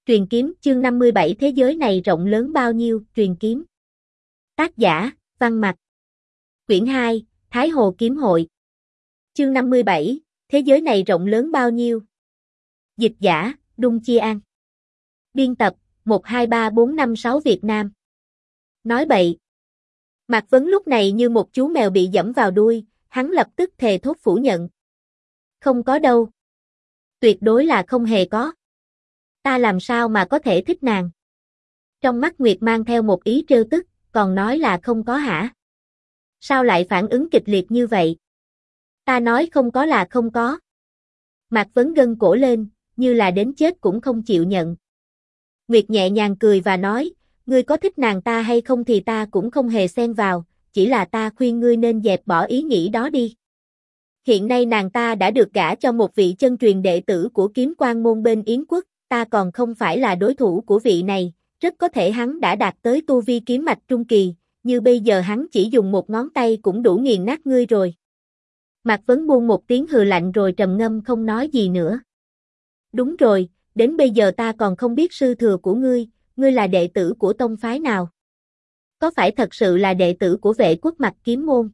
Truyền kiếm chương 57 thế giới này rộng lớn bao nhiêu, truyền kiếm. Tác giả, Văn Mặc. Quyển 2, Thái Hồ Kiếm Hội. Chương 57, thế giới này rộng lớn bao nhiêu. Dịch giả, Đung Chia An. Biên tập, 123456 Việt Nam. Nói bậy. Mạc Vấn lúc này như một chú mèo bị dẫm vào đuôi, hắn lập tức thề thốt phủ nhận. Không có đâu. Tuyệt đối là không hề có. Ta làm sao mà có thể thích nàng? Trong mắt Nguyệt mang theo một ý trêu tức, còn nói là không có hả? Sao lại phản ứng kịch liệt như vậy? Ta nói không có là không có. Mạc Vấn gân cổ lên, như là đến chết cũng không chịu nhận. Nguyệt nhẹ nhàng cười và nói, ngươi có thích nàng ta hay không thì ta cũng không hề xen vào, chỉ là ta khuyên ngươi nên dẹp bỏ ý nghĩ đó đi. Hiện nay nàng ta đã được gả cho một vị chân truyền đệ tử của Kiếm Quan môn bên Yến quốc, ta còn không phải là đối thủ của vị này, rất có thể hắn đã đạt tới tu vi kiếm mạch trung kỳ, như bây giờ hắn chỉ dùng một ngón tay cũng đủ nghiền nát ngươi rồi. Mạc Vấn buông một tiếng hừ lạnh rồi trầm ngâm không nói gì nữa. Đúng rồi, đến bây giờ ta còn không biết sư thừa của ngươi là đệ tử của tông phái nào? Có phải thật sự là đệ tử của Vệ Quốc Mặc Kiếm môn?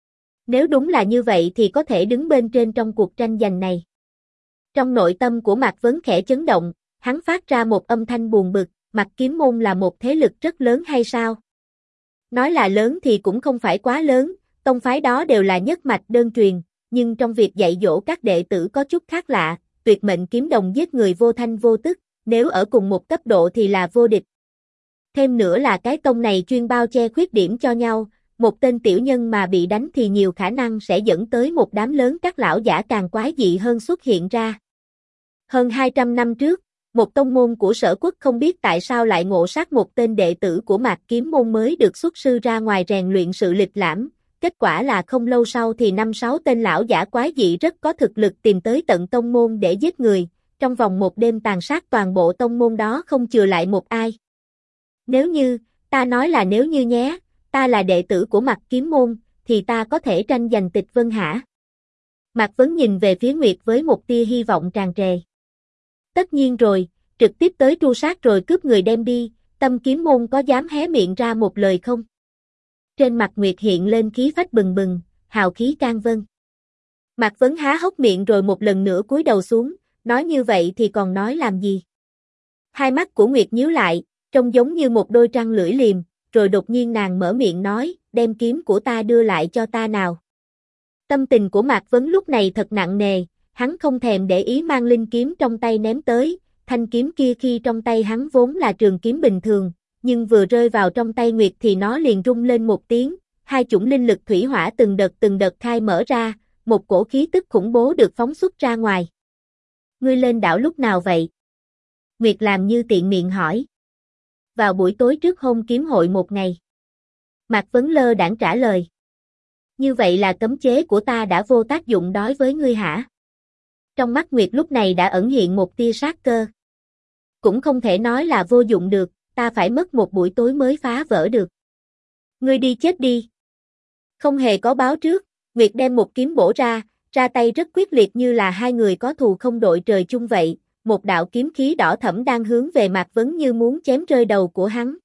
Nếu đúng là như vậy thì có thể đứng bên trên trong cuộc tranh giành này. Trong nội tâm của Mạc Vấn khẽ chấn động, hắn phát ra một âm thanh buồn bực, Mặc Kiếm môn là một thế lực rất lớn hay sao? Nói là lớn thì cũng không phải quá lớn, tông phái đó đều là nhất mạch đơn truyền, nhưng trong việc dạy dỗ các đệ tử có chút khác lạ, tuyệt mệnh kiếm đồng giết người vô thanh vô tức, nếu ở cùng một cấp độ thì là vô địch. Thêm nữa là cái tông này chuyên bao che khuyết điểm cho nhau, một tên tiểu nhân mà bị đánh thì nhiều khả năng sẽ dẫn tới một đám lớn các lão giả càng quái dị hơn xuất hiện ra. Hơn 200 năm trước, một tông môn của Sở Quốc không biết tại sao lại ngộ sát một tên đệ tử của Mạc Kiếm môn mới được xuất sư ra ngoài rèn luyện sự lịch lãm, kết quả là không lâu sau thì 5-6 tên lão giả quái dị rất có thực lực tìm tới tận tông môn để giết người, trong vòng một đêm tàn sát toàn bộ tông môn đó không chừa lại một ai. Nếu như, ta nói là nếu như nhé, ta là đệ tử của Mạc Kiếm môn, thì ta có thể tranh giành tịch vân hả? Mạc Vấn nhìn về phía Nguyệt với một tia hy vọng tràn trề. Tất nhiên rồi, trực tiếp tới tru sát rồi cướp người đem đi, Tâm Kiếm môn có dám hé miệng ra một lời không? Trên mặt Nguyệt hiện lên khí phách bừng bừng, hào khí can vân. Mạc Vấn há hốc miệng rồi một lần nữa cúi đầu xuống, nói như vậy thì còn nói làm gì? Hai mắt của Nguyệt nhíu lại, trông giống như một đôi răng lưỡi liềm, rồi đột nhiên nàng mở miệng nói, đem kiếm của ta đưa lại cho ta nào. Tâm tình của Mạc Vấn lúc này thật nặng nề, hắn không thèm để ý mang linh kiếm trong tay ném tới, thanh kiếm kia khi trong tay hắn vốn là trường kiếm bình thường, nhưng vừa rơi vào trong tay Nguyệt thì nó liền rung lên một tiếng, hai chủng linh lực thủy hỏa từng đợt khai mở ra, một cổ khí tức khủng bố được phóng xuất ra ngoài. Ngươi lên đảo lúc nào vậy? Nguyệt làm như tiện miệng hỏi. Vào buổi tối trước hôn kiếm hội một ngày. Mạc Vấn lơ đãng trả lời. Như vậy là cấm chế của ta đã vô tác dụng đối với ngươi hả? Trong mắt Nguyệt lúc này đã ẩn hiện một tia sát cơ. Cũng không thể nói là vô dụng được, ta phải mất một buổi tối mới phá vỡ được. Ngươi đi chết đi. Không hề có báo trước, Nguyệt đem một kiếm bổ ra tay rất quyết liệt như là hai người có thù không đội trời chung vậy, một đạo kiếm khí đỏ thẫm đang hướng về Mạc Vấn như muốn chém rơi đầu của hắn.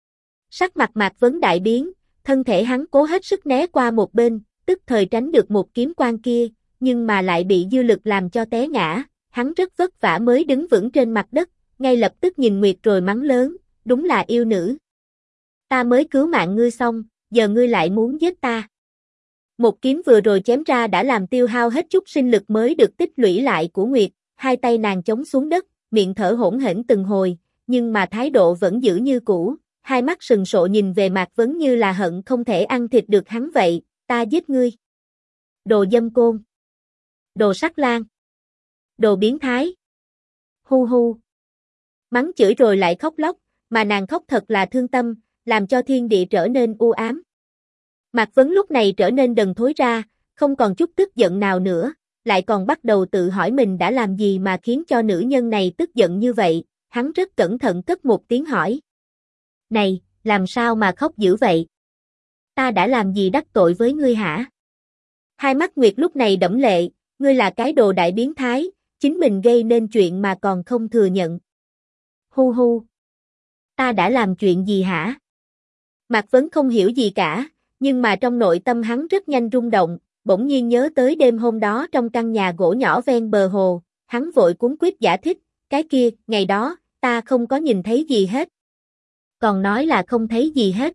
Sắc mặt Mạc Vấn đại biến, thân thể hắn cố hết sức né qua một bên, tức thời tránh được một kiếm quang kia, nhưng mà lại bị dư lực làm cho té ngã, hắn rất vất vả mới đứng vững trên mặt đất, ngay lập tức nhìn Nguyệt rồi mắng lớn, đúng là yêu nữ. Ta mới cứu mạng ngươi xong, giờ ngươi lại muốn giết ta. Một kiếm vừa rồi chém ra đã làm tiêu hao hết chút sinh lực mới được tích lũy lại của Nguyệt, hai tay nàng chống xuống đất, miệng thở hổn hển từng hồi, nhưng mà thái độ vẫn giữ như cũ, hai mắt sừng sộ nhìn về Mạc Vấn như là hận không thể ăn thịt được hắn vậy, ta giết ngươi. Đồ dâm côn. Đồ sắc lang. Đồ biến thái. Hu hu. Mắng chửi rồi lại khóc lóc, mà nàng khóc thật là thương tâm, làm cho thiên địa trở nên u ám. Mạc Vấn lúc này trở nên đần thối ra, không còn chút tức giận nào nữa, lại còn bắt đầu tự hỏi mình đã làm gì mà khiến cho nữ nhân này tức giận như vậy, hắn rất cẩn thận cất một tiếng hỏi. Này, làm sao mà khóc dữ vậy? Ta đã làm gì đắc tội với ngươi hả? Hai mắt Nguyệt lúc này đẫm lệ, ngươi là cái đồ đại biến thái, chính mình gây nên chuyện mà còn không thừa nhận. Hu hu. Ta đã làm chuyện gì hả? Mạc Vấn không hiểu gì cả, nhưng mà trong nội tâm hắn rất nhanh rung động, bỗng nhiên nhớ tới đêm hôm đó trong căn nhà gỗ nhỏ ven bờ hồ, hắn vội cuống quýt giải thích, cái kia, ngày đó, ta không có nhìn thấy gì hết. Còn nói là không thấy gì hết.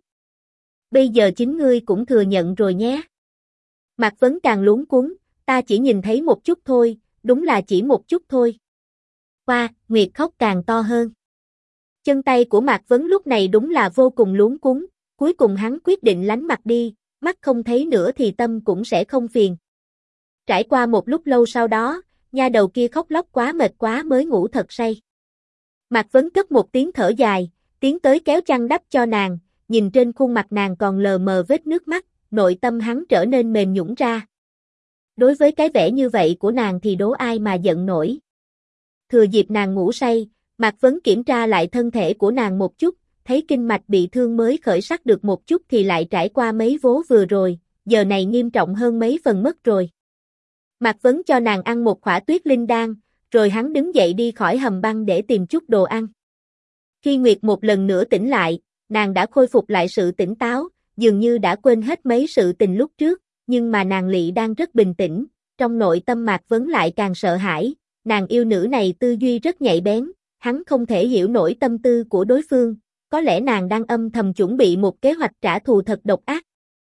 Bây giờ chính ngươi cũng thừa nhận rồi nhé. Mạc Vấn càng luống cuống, ta chỉ nhìn thấy một chút thôi, đúng là chỉ một chút thôi. Qua, Nguyệt khóc càng to hơn. Chân tay của Mạc Vấn lúc này đúng là vô cùng luống cuống, cuối cùng hắn quyết định lánh mặt đi, mắt không thấy nữa thì tâm cũng sẽ không phiền. Trải qua một lúc lâu sau đó, nha đầu kia khóc lóc quá mệt quá mới ngủ thật say. Mạc Vấn cất một tiếng thở dài, tiến tới kéo chăn đắp cho nàng, nhìn trên khuôn mặt nàng còn lờ mờ vết nước mắt, nội tâm hắn trở nên mềm nhũn ra. Đối với cái vẻ như vậy của nàng thì đố ai mà giận nổi. Thừa dịp nàng ngủ say, Mạc Vấn kiểm tra lại thân thể của nàng một chút, thấy kinh mạch bị thương mới khởi sắc được một chút thì lại trải qua mấy vố vừa rồi, giờ này nghiêm trọng hơn mấy phần mất rồi. Mạc Vấn cho nàng ăn một khỏa tuyết linh đan, rồi hắn đứng dậy đi khỏi hầm băng để tìm chút đồ ăn. Khi Nguyệt một lần nữa tỉnh lại, nàng đã khôi phục lại sự tỉnh táo, dường như đã quên hết mấy sự tình lúc trước, nhưng mà nàng Lị đang rất bình tĩnh, trong nội tâm Mạc Vấn lại càng sợ hãi, nàng yêu nữ này tư duy rất nhạy bén, hắn không thể hiểu nổi tâm tư của đối phương, có lẽ nàng đang âm thầm chuẩn bị một kế hoạch trả thù thật độc ác.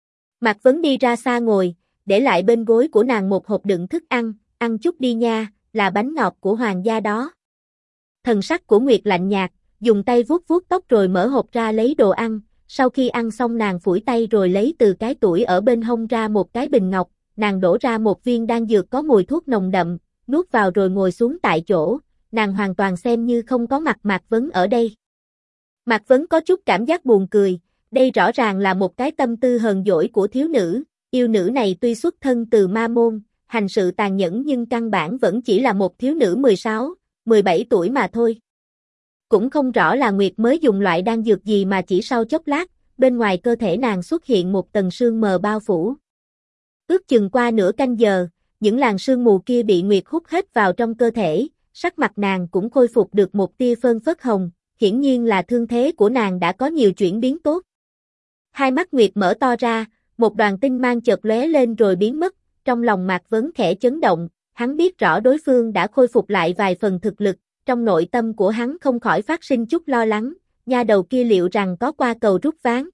Mạc Vấn đi ra xa ngồi, để lại bên gối của nàng một hộp đựng thức ăn chút đi nha, là bánh ngọt của hoàng gia đó. Thần sắc của Nguyệt lạnh nhạt, dùng tay vuốt vuốt tóc rồi mở hộp ra lấy đồ ăn, sau khi ăn xong nàng phủi tay rồi lấy từ cái tủi ở bên hông ra một cái bình ngọc, nàng đổ ra một viên đan dược có mùi thuốc nồng đậm, nuốt vào rồi ngồi xuống tại chỗ, nàng hoàn toàn xem như không có mặt Mạc Vấn ở đây. Mạc Vấn có chút cảm giác buồn cười, đây rõ ràng là một cái tâm tư hờn dỗi của thiếu nữ, yêu nữ này tuy xuất thân từ ma môn, hành sự tàn nhẫn nhưng căn bản vẫn chỉ là một thiếu nữ 16, 17 tuổi mà thôi. Cũng không rõ là Nguyệt mới dùng loại đan dược gì mà chỉ sau chốc lát, bên ngoài cơ thể nàng xuất hiện một tầng sương mờ bao phủ. Ước chừng qua nửa canh giờ, những làn sương mù kia bị Nguyệt hút hết vào trong cơ thể, sắc mặt nàng cũng khôi phục được một tia phơn phớt hồng, hiển nhiên là thương thế của nàng đã có nhiều chuyển biến tốt. Hai mắt Nguyệt mở to ra, một đoàn tinh mang chợt lóe lên rồi biến mất, trong lòng Mạc Vấn khẽ chấn động, hắn biết rõ đối phương đã khôi phục lại vài phần thực lực, trong nội tâm của hắn không khỏi phát sinh chút lo lắng, nha đầu kia liệu rằng có qua cầu rút ván.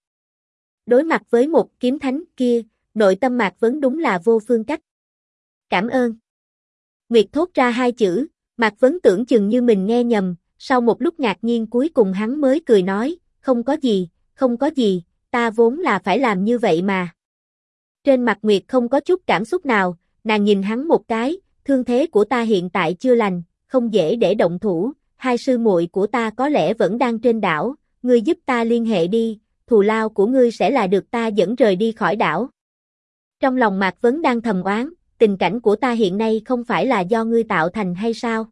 Đối mặt với một kiếm thánh kia, nội tâm Mạc Vấn đúng là vô phương cách. Cảm ơn. Nguyệt thốt ra hai chữ, Mạc Vấn tưởng chừng như mình nghe nhầm, sau một lúc ngạc nhiên cuối cùng hắn mới cười nói, không có gì, ta vốn là phải làm như vậy mà. Trên mặt Nguyệt không có chút cảm xúc nào, nàng nhìn hắn một cái, thương thế của ta hiện tại chưa lành, không dễ để động thủ, hai sư muội của ta có lẽ vẫn đang trên đảo, ngươi giúp ta liên hệ đi, thù lao của ngươi sẽ là được ta dẫn rời đi khỏi đảo. Trong lòng Mạc Vấn đang thầm oán, tình cảnh của ta hiện nay không phải là do ngươi tạo thành hay sao?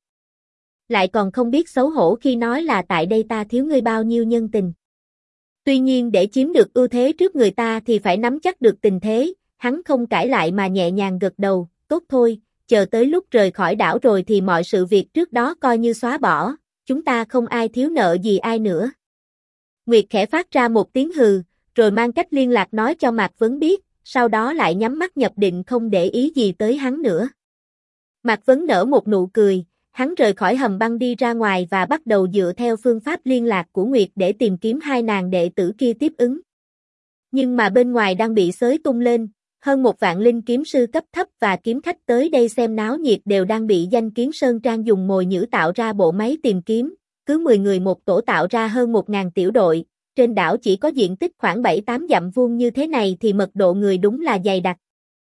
Lại còn không biết xấu hổ khi nói là tại đây ta thiếu ngươi bao nhiêu nhân tình. Tuy nhiên để chiếm được ưu thế trước người ta thì phải nắm chắc được tình thế, hắn không cãi lại mà nhẹ nhàng gật đầu, tốt thôi, chờ tới lúc rời khỏi đảo rồi thì mọi sự việc trước đó coi như xóa bỏ, chúng ta không ai thiếu nợ gì ai nữa. Nguyệt khẽ phát ra một tiếng hừ, rồi mang cách liên lạc nói cho Mạc Vấn biết, sau đó lại nhắm mắt nhập định không để ý gì tới hắn nữa. Mạc Vấn nở một nụ cười, hắn rời khỏi hầm băng đi ra ngoài và bắt đầu dựa theo phương pháp liên lạc của Nguyệt để tìm kiếm hai nàng đệ tử kia tiếp ứng. Nhưng mà bên ngoài đang bị xới tung lên, hơn 1 vạn linh kiếm sư cấp thấp và kiếm khách tới đây xem náo nhiệt đều đang bị Danh Kiếm Sơn Trang dùng mồi nhử tạo ra bộ máy tìm kiếm, cứ 10 người một tổ tạo ra hơn 1000 tiểu đội, trên đảo chỉ có diện tích khoảng 7-8 dặm vuông như thế này thì mật độ người đúng là dày đặc.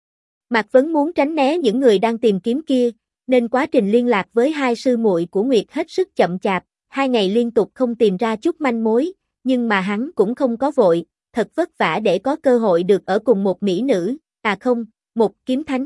Mạc Vấn muốn tránh né những người đang tìm kiếm kia, nên quá trình liên lạc với hai sư muội của Nguyệt hết sức chậm chạp, 2 ngày liên tục không tìm ra chút manh mối, nhưng mà hắn cũng không có vội, thật vất vả để có cơ hội được ở cùng một mỹ nữ, một kiếm thánh.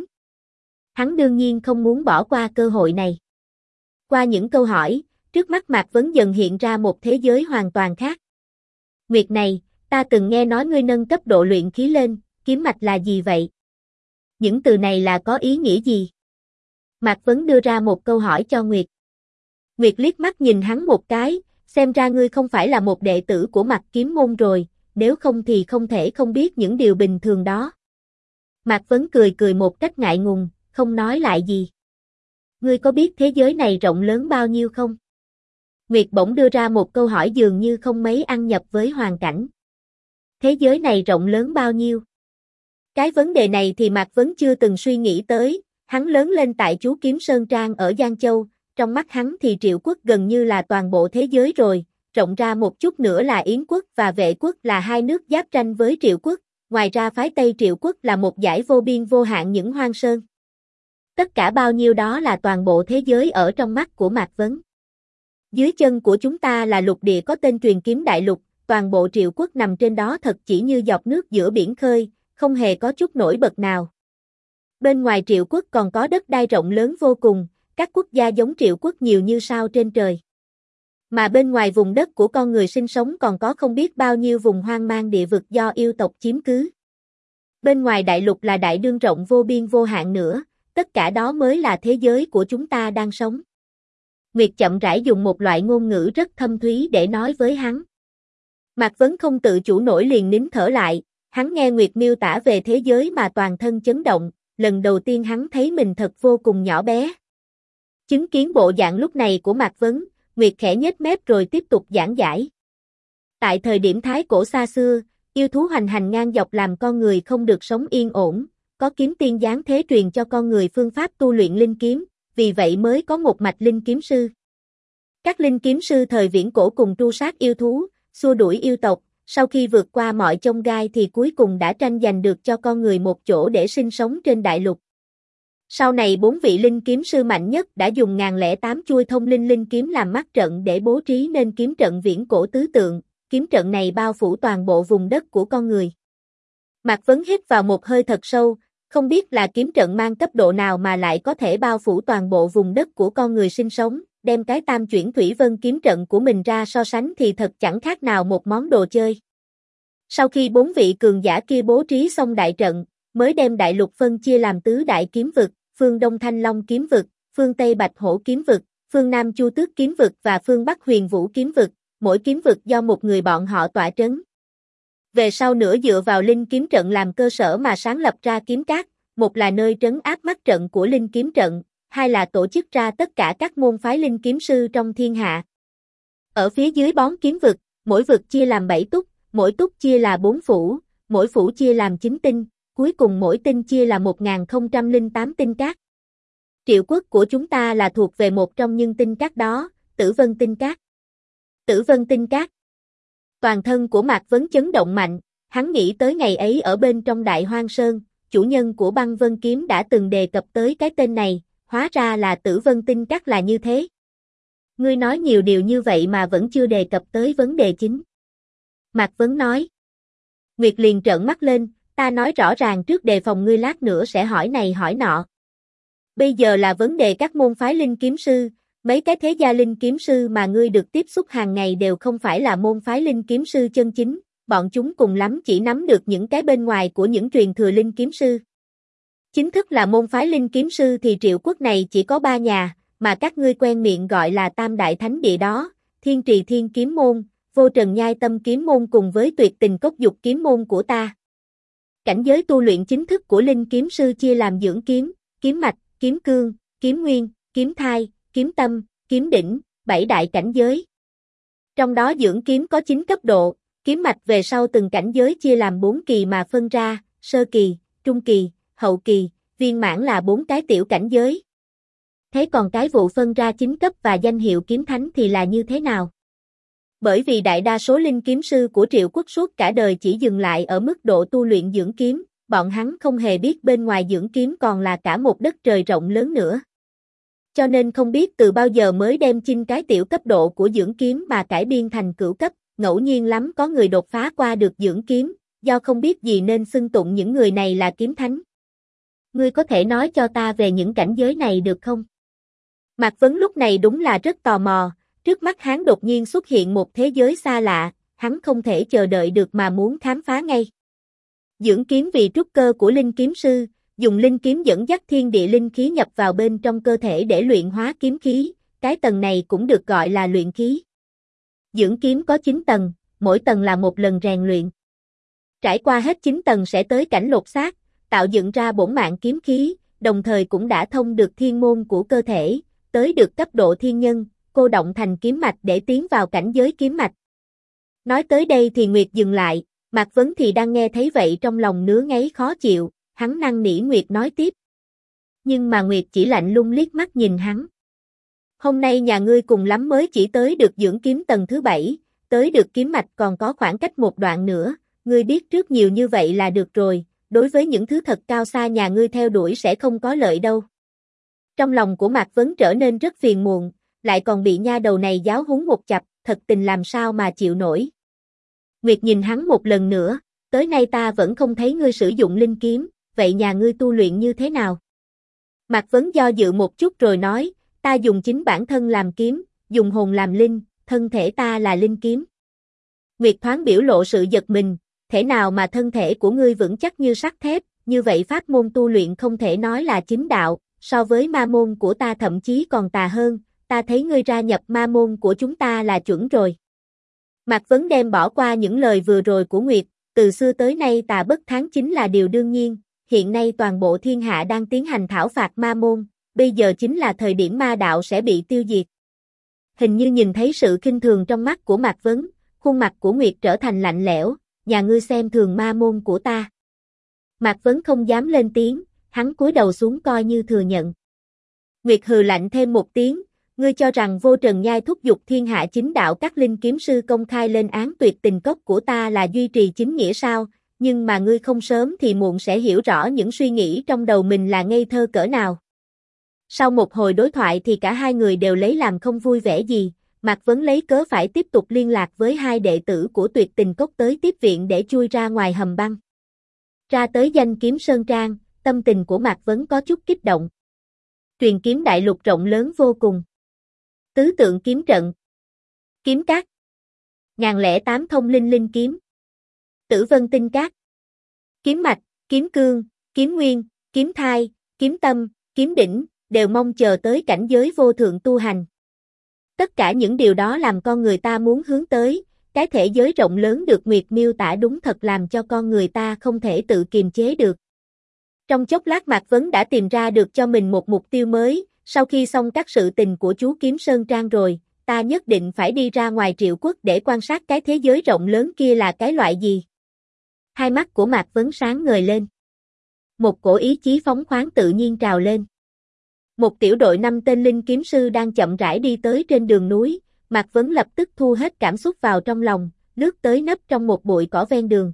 Hắn đương nhiên không muốn bỏ qua cơ hội này. Qua những câu hỏi, trước mắt Mạc Vấn dần hiện ra một thế giới hoàn toàn khác. Nguyệt này, ta từng nghe nói ngươi nâng cấp độ luyện khí lên, kiếm mạch là gì vậy? Những từ này là có ý nghĩa gì? Mạc Vấn đưa ra một câu hỏi cho Nguyệt. Nguyệt liếc mắt nhìn hắn một cái, xem ra ngươi không phải là một đệ tử của Mạc Kiếm môn rồi, nếu không thì không thể không biết những điều bình thường đó. Mạc Vấn cười cười một cách ngại ngùng, không nói lại gì. Ngươi có biết thế giới này rộng lớn bao nhiêu không? Nguyệt bỗng đưa ra một câu hỏi dường như không mấy ăn nhập với hoàn cảnh. Thế giới này rộng lớn bao nhiêu? Cái vấn đề này thì Mạc Vấn chưa từng suy nghĩ tới, hắn lớn lên tại Chú Kiếm Sơn Trang ở Giang Châu, trong mắt hắn thì Triệu Quốc gần như là toàn bộ thế giới rồi, rộng ra một chút nữa là Yến Quốc và Vệ Quốc là hai nước giáp ranh với Triệu Quốc, ngoài ra phái Tây Triệu Quốc là một dải vô biên vô hạn những hoang sơn. Tất cả bao nhiêu đó là toàn bộ thế giới ở trong mắt của Mạc Vấn. Dưới chân của chúng ta là lục địa có tên Truyền Kiếm Đại Lục, toàn bộ Triệu Quốc nằm trên đó thật chỉ như giọt nước giữa biển khơi, không hề có chút nổi bật nào. Bên ngoài Triệu Quốc còn có đất đai rộng lớn vô cùng, các quốc gia giống Triệu Quốc nhiều như sao trên trời. Mà bên ngoài vùng đất của con người sinh sống còn có không biết bao nhiêu vùng hoang mang địa vực do yêu tộc chiếm cứ. Bên ngoài đại lục là đại đương rộng vô biên vô hạn nữa, tất cả đó mới là thế giới của chúng ta đang sống. Nguyệt chậm rãi dùng một loại ngôn ngữ rất thâm thúy để nói với hắn. Mạc Vấn không tự chủ nổi liền nín thở lại, hắn nghe Nguyệt miêu tả về thế giới mà toàn thân chấn động, lần đầu tiên hắn thấy mình thật vô cùng nhỏ bé. Chứng kiến bộ dạng lúc này của Mạc Vấn, Nguyệt khẽ nhếch mép rồi tiếp tục giảng giải. Tại thời điểm thái cổ xa xưa, yêu thú hoành hành ngang dọc làm con người không được sống yên ổn, có kiếm tiên giáng thế truyền cho con người phương pháp tu luyện linh kiếm, vì vậy mới có một mạch linh kiếm sư. Các linh kiếm sư thời viễn cổ cùng tru sát yêu thú, xua đuổi yêu tộc, sau khi vượt qua mọi chông gai thì cuối cùng đã tranh giành được cho con người một chỗ để sinh sống trên đại lục. Sau này 4 vị linh kiếm sư mạnh nhất đã dùng 1008 chuôi thông linh linh kiếm làm mắt trận để bố trí nên kiếm trận viễn cổ tứ tượng, kiếm trận này bao phủ toàn bộ vùng đất của con người. Mạc Vấn hít vào một hơi thật sâu, không biết là kiếm trận mang cấp độ nào mà lại có thể bao phủ toàn bộ vùng đất của con người sinh sống, đem cái tam chuyển thủy vân kiếm trận của mình ra so sánh thì thật chẳng khác nào một món đồ chơi. Sau khi 4 vị cường giả kia bố trí xong đại trận, mới đem đại lục phân chia làm tứ đại kiếm vực, phương Đông Thanh Long kiếm vực, phương Tây Bạch Hổ kiếm vực, phương Nam Chu Tước kiếm vực và phương Bắc Huyền Vũ kiếm vực, mỗi kiếm vực do một người bọn họ tọa trấn. Về sau nữa dựa vào linh kiếm trận làm cơ sở mà sáng lập ra kiếm các, một là nơi trấn áp mắt trận của linh kiếm trận, hai là tổ chức ra tất cả các môn phái linh kiếm sư trong thiên hạ. Ở phía dưới bón kiếm vực, mỗi vực chia làm 7 túc, mỗi túc chia là 4 phủ, mỗi phủ chia làm 9 tinh, cuối cùng mỗi tinh chia là 1008 tinh các. Triệu quốc của chúng ta là thuộc về một trong những tinh các đó, Tử Vân tinh các. Tử Vân tinh các. Toàn thân của Mạc Vấn chấn động mạnh, hắn nghĩ tới ngày ấy ở bên trong Đại Hoang Sơn, chủ nhân của Băng Vân Kiếm đã từng đề cập tới cái tên này, hóa ra là Tử Vân tinh các là như thế. Ngươi nói nhiều điều như vậy mà vẫn chưa đề cập tới vấn đề chính. Mạc Vấn nói. Nguyệt liền trợn mắt lên, ta nói rõ ràng trước đề phòng ngươi lát nữa sẽ hỏi này hỏi nọ. Bây giờ là vấn đề các môn phái linh kiếm sư, mấy cái thế gia linh kiếm sư mà ngươi được tiếp xúc hàng ngày đều không phải là môn phái linh kiếm sư chân chính, bọn chúng cùng lắm chỉ nắm được những cái bên ngoài của những truyền thừa linh kiếm sư. Chính thức là môn phái linh kiếm sư thì Triệu quốc này chỉ có 3 nhà, mà các ngươi quen miệng gọi là Tam Đại Thánh Địa đó, Thiên Trì Thiên Kiếm Môn, Vô Trần Nhai Tâm Kiếm Môn cùng với Tuyệt Tình Cốc Dục Kiếm Môn của ta. Cảnh giới tu luyện chính thức của linh kiếm sư chia làm dưỡng kiếm, kiếm mạch, kiếm cương, kiếm nguyên, kiếm thai, kiếm tâm, kiếm đỉnh, 7 đại cảnh giới. Trong đó dưỡng kiếm có 9 cấp độ, kiếm mạch về sau từng cảnh giới chia làm 4 kỳ mà phân ra, sơ kỳ, trung kỳ, hậu kỳ, viên mãn là 4 cái tiểu cảnh giới. Thế còn cái vụ phân ra 9 cấp và danh hiệu kiếm thánh thì là như thế nào? Bởi vì đại đa số linh kiếm sư của Triệu quốc suốt cả đời chỉ dừng lại ở mức độ tu luyện dưỡng kiếm, bọn hắn không hề biết bên ngoài dưỡng kiếm còn là cả một đất trời rộng lớn nữa. Cho nên không biết từ bao giờ mới đem chinh cái tiểu cấp độ của dưỡng kiếm mà cải biên thành cửu cấp, ngẫu nhiên lắm có người đột phá qua được dưỡng kiếm, do không biết gì nên xưng tụng những người này là kiếm thánh. Ngươi có thể nói cho ta về những cảnh giới này được không? Mạc Vấn lúc này đúng là rất tò mò, trước mắt hắn đột nhiên xuất hiện một thế giới xa lạ, hắn không thể chờ đợi được mà muốn khám phá ngay. Dưỡng kiếm vì trúc cơ của linh kiếm sư, dùng linh kiếm dẫn dắt thiên địa linh khí nhập vào bên trong cơ thể để luyện hóa kiếm khí, cái tầng này cũng được gọi là luyện khí. Dưỡng kiếm có 9 tầng, mỗi tầng là một lần rèn luyện. Trải qua hết 9 tầng sẽ tới cảnh lột xác, tạo dựng ra bổn mạng kiếm khí, đồng thời cũng đã thông được thiên môn của cơ thể, tới được cấp độ thiên nhân, cô động thành kiếm mạch để tiến vào cảnh giới kiếm mạch. Nói tới đây thì Nguyệt dừng lại, Mạc Vấn thì đang nghe thấy vậy trong lòng ngứa ngáy khó chịu, hắn năn nỉ Nguyệt nói tiếp. Nhưng mà Nguyệt chỉ lạnh lùng liếc mắt nhìn hắn. Hôm nay nhà ngươi cùng lắm mới chỉ tới được dưỡng kiếm tầng thứ 7, tới được kiếm mạch còn có khoảng cách một đoạn nữa, ngươi biết trước nhiều như vậy là được rồi, đối với những thứ thật cao xa nhà ngươi theo đuổi sẽ không có lợi đâu. Trong lòng của Mạc Vấn trở nên rất phiền muộn, lại còn bị nha đầu này giáo huấn một chặp, thật tình làm sao mà chịu nổi. Nguyệt nhìn hắn một lần nữa, tới nay ta vẫn không thấy ngươi sử dụng linh kiếm, vậy nhà ngươi tu luyện như thế nào? Mạc Vấn do dự một chút rồi nói, ta dùng chính bản thân làm kiếm, dùng hồn làm linh, thân thể ta là linh kiếm. Nguyệt thoáng biểu lộ sự giật mình, thể nào mà thân thể của ngươi vững chắc như sắt thép, như vậy pháp môn tu luyện không thể nói là chính đạo, so với ma môn của ta thậm chí còn tà hơn, ta thấy ngươi gia nhập ma môn của chúng ta là chuẩn rồi. Mạc Vấn đem bỏ qua những lời vừa rồi của Nguyệt, từ xưa tới nay tà bất thắng chính là điều đương nhiên, hiện nay toàn bộ thiên hạ đang tiến hành thảo phạt ma môn, bây giờ chính là thời điểm ma đạo sẽ bị tiêu diệt. Hình như nhìn thấy sự khinh thường trong mắt của Mạc Vấn, khuôn mặt của Nguyệt trở thành lạnh lẽo, nhà ngươi xem thường ma môn của ta. Mạc Vấn không dám lên tiếng, hắn cúi đầu xuống coi như thừa nhận. Nguyệt hừ lạnh thêm một tiếng, ngươi cho rằng Vô Trần Nhai thúc giục thiên hạ chính đạo các linh kiếm sư công khai lên án tuyệt tình cốc của ta là duy trì chính nghĩa sao, nhưng mà ngươi không sớm thì muộn sẽ hiểu rõ những suy nghĩ trong đầu mình là ngây thơ cỡ nào. Sau một hồi đối thoại thì cả hai người đều lấy làm không vui vẻ gì, Mạc Vấn lấy cớ phải tiếp tục liên lạc với hai đệ tử của tuyệt tình cốc tới tiếp viện để chui ra ngoài hầm băng. Ra tới Danh Kiếm Sơn Trang, tâm tình của Mạc Vấn có chút kích động. Truyền kiếm đại lục rộng lớn vô cùng. Tứ tượng kiếm trận. Kiếm cát. 1008 thông linh linh kiếm. Tử vân tinh cát. Kiếm mạch, kiếm cương, kiếm nguyên, kiếm thai, kiếm tâm, kiếm đỉnh, đều mong chờ tới cảnh giới vô thượng tu hành. Tất cả những điều đó làm con người ta muốn hướng tới, cái thể giới rộng lớn được Nguyệt miêu tả đúng thật làm cho con người ta không thể tự kiềm chế được. Trong chốc lát Mạc Vấn đã tìm ra được cho mình một mục tiêu mới, sau khi xong các sự tình của chú Kiếm Sơn Trang rồi, ta nhất định phải đi ra ngoài Triệu Quốc để quan sát cái thế giới rộng lớn kia là cái loại gì. Hai mắt của Mạc Vấn sáng ngời lên. Một cổ ý chí phóng khoáng tự nhiên trào lên. Một tiểu đội 5 tên linh kiếm sư đang chậm rãi đi tới trên đường núi, Mạc Vấn lập tức thu hết cảm xúc vào trong lòng, lướt tới nấp trong một bụi cỏ ven đường.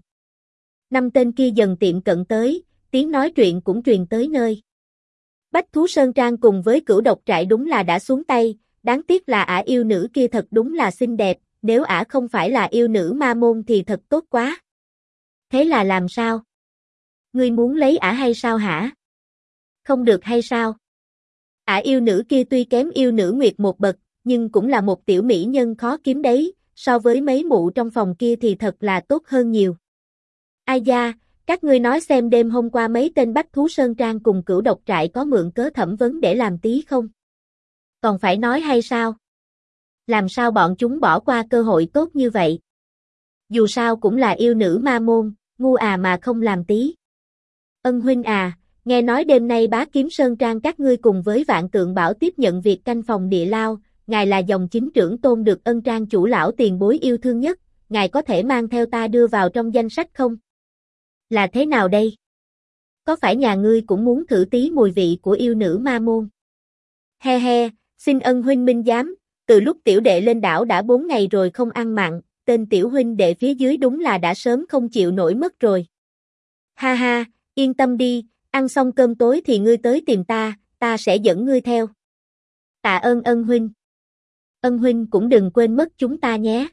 5 tên kia dần tiệm cận tới, tiếng nói chuyện cũng truyền tới nơi. Bách Thú Sơn Trang cùng với Cửu Độc Trại đúng là đã xuống tay, đáng tiếc là ả yêu nữ kia thật đúng là xinh đẹp, nếu ả không phải là yêu nữ ma môn thì thật tốt quá. Thế là làm sao? Ngươi muốn lấy ả hay sao hả? Không được hay sao? Ả yêu nữ kia tuy kém yêu nữ Nguyệt một bậc, nhưng cũng là một tiểu mỹ nhân khó kiếm đấy, so với mấy mụ trong phòng kia thì thật là tốt hơn nhiều. Ai da, các ngươi nói xem đêm hôm qua mấy tên Bách Thú Sơn Trang cùng Cửu Độc Trại có mượn cớ thẩm vấn để làm tí không? Còn phải nói hay sao? Làm sao bọn chúng bỏ qua cơ hội tốt như vậy? Dù sao cũng là yêu nữ ma môn, ngu à mà không làm tí. Ân huynh à, nghe nói đêm nay Bá Kiếm Sơn Trang các ngươi cùng với Vạn Tượng Bảo tiếp nhận việc canh phòng địa lao, ngài là dòng chính trưởng tôn được Ân Trang chủ lão tiền bối yêu thương nhất, ngài có thể mang theo ta đưa vào trong danh sách không? Là thế nào đây? Có phải nhà ngươi cũng muốn thử tí mùi vị của yêu nữ ma môn? He he, xin Ân huynh minh giám, từ lúc tiểu đệ lên đảo đã 4 ngày rồi không ăn mặn, tên tiểu huynh đệ phía dưới đúng là đã sớm không chịu nổi mất rồi. Ha ha, yên tâm đi, ăn xong cơm tối thì ngươi tới tìm ta, ta sẽ dẫn ngươi theo. Tạ ơn Ân huynh. Ân huynh cũng đừng quên mất chúng ta nhé.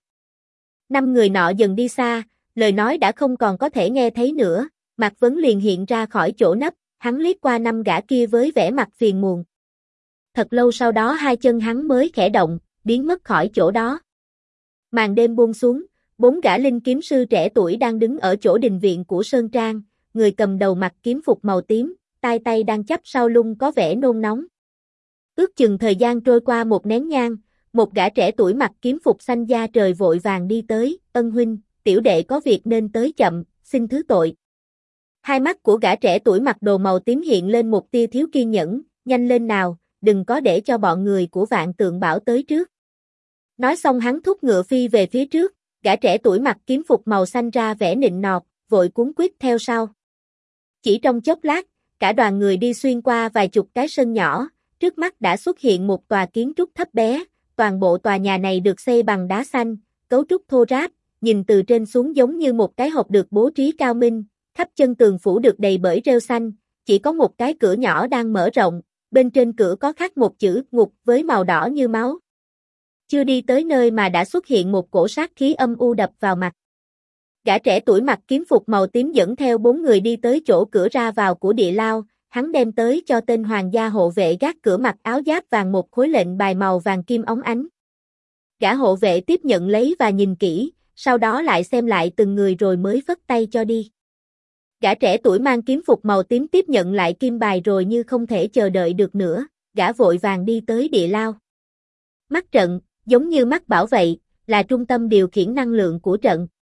5 người nọ dần đi xa, lời nói đã không còn có thể nghe thấy nữa, Mạc Vấn liền hiện ra khỏi chỗ nấp, hắn liếc qua 5 gã kia với vẻ mặt phiền muộn. Thật lâu sau đó hai chân hắn mới khẽ động, biến mất khỏi chỗ đó. Màn đêm buông xuống, 4 gã linh kiếm sư trẻ tuổi đang đứng ở chỗ đình viện của Sơn Trang, người cầm đầu mặc kiếm phục màu tím, tay đang chắp sau lưng có vẻ nôn nóng. Ước chừng thời gian trôi qua một nén nhang, một gã trẻ tuổi mặc kiếm phục xanh da trời vội vàng đi tới, ân huynh, tiểu đệ có việc nên tới chậm, xin thứ tội. Hai mắt của gã trẻ tuổi mặc đồ màu tím hiện lên một tia thiếu kiên nhẫn, nhanh lên nào, đừng có để cho bọn người của Vạn Tượng Bảo tới trước. Nói xong hắn thúc ngựa phi về phía trước, gã trẻ tuổi mặc kiếm phục màu xanh ra vẻ nịnh nọt, vội cuống quýt theo sau. Chỉ trong chốc lát, cả đoàn người đi xuyên qua vài chục cái sân nhỏ, trước mắt đã xuất hiện một tòa kiến trúc thấp bé, toàn bộ tòa nhà này được xây bằng đá xanh, cấu trúc thô ráp, nhìn từ trên xuống giống như một cái hộp được bố trí cao minh, khắp chân tường phủ được đầy bởi rêu xanh, chỉ có một cái cửa nhỏ đang mở rộng, bên trên cửa có khắc một chữ ngục với màu đỏ như máu. Chưa đi tới nơi mà đã xuất hiện một cổ sát khí âm u đập vào mặt. Gã trẻ tuổi mặc kiếm phục màu tím dẫn theo 4 người đi tới chỗ cửa ra vào của địa lao, hắn đem tới cho tên hoàng gia hộ vệ gác cửa mặc áo giáp vàng một khối lệnh bài màu vàng kim óng ánh. Gã hộ vệ tiếp nhận lấy và nhìn kỹ, sau đó lại xem lại từng người rồi mới phất tay cho đi. Gã trẻ tuổi mang kiếm phục màu tím tiếp nhận lại kim bài rồi như không thể chờ đợi được nữa, gã vội vàng đi tới địa lao. Mắt trận, giống như mắt bảo vậy, là trung tâm điều khiển năng lượng của trận.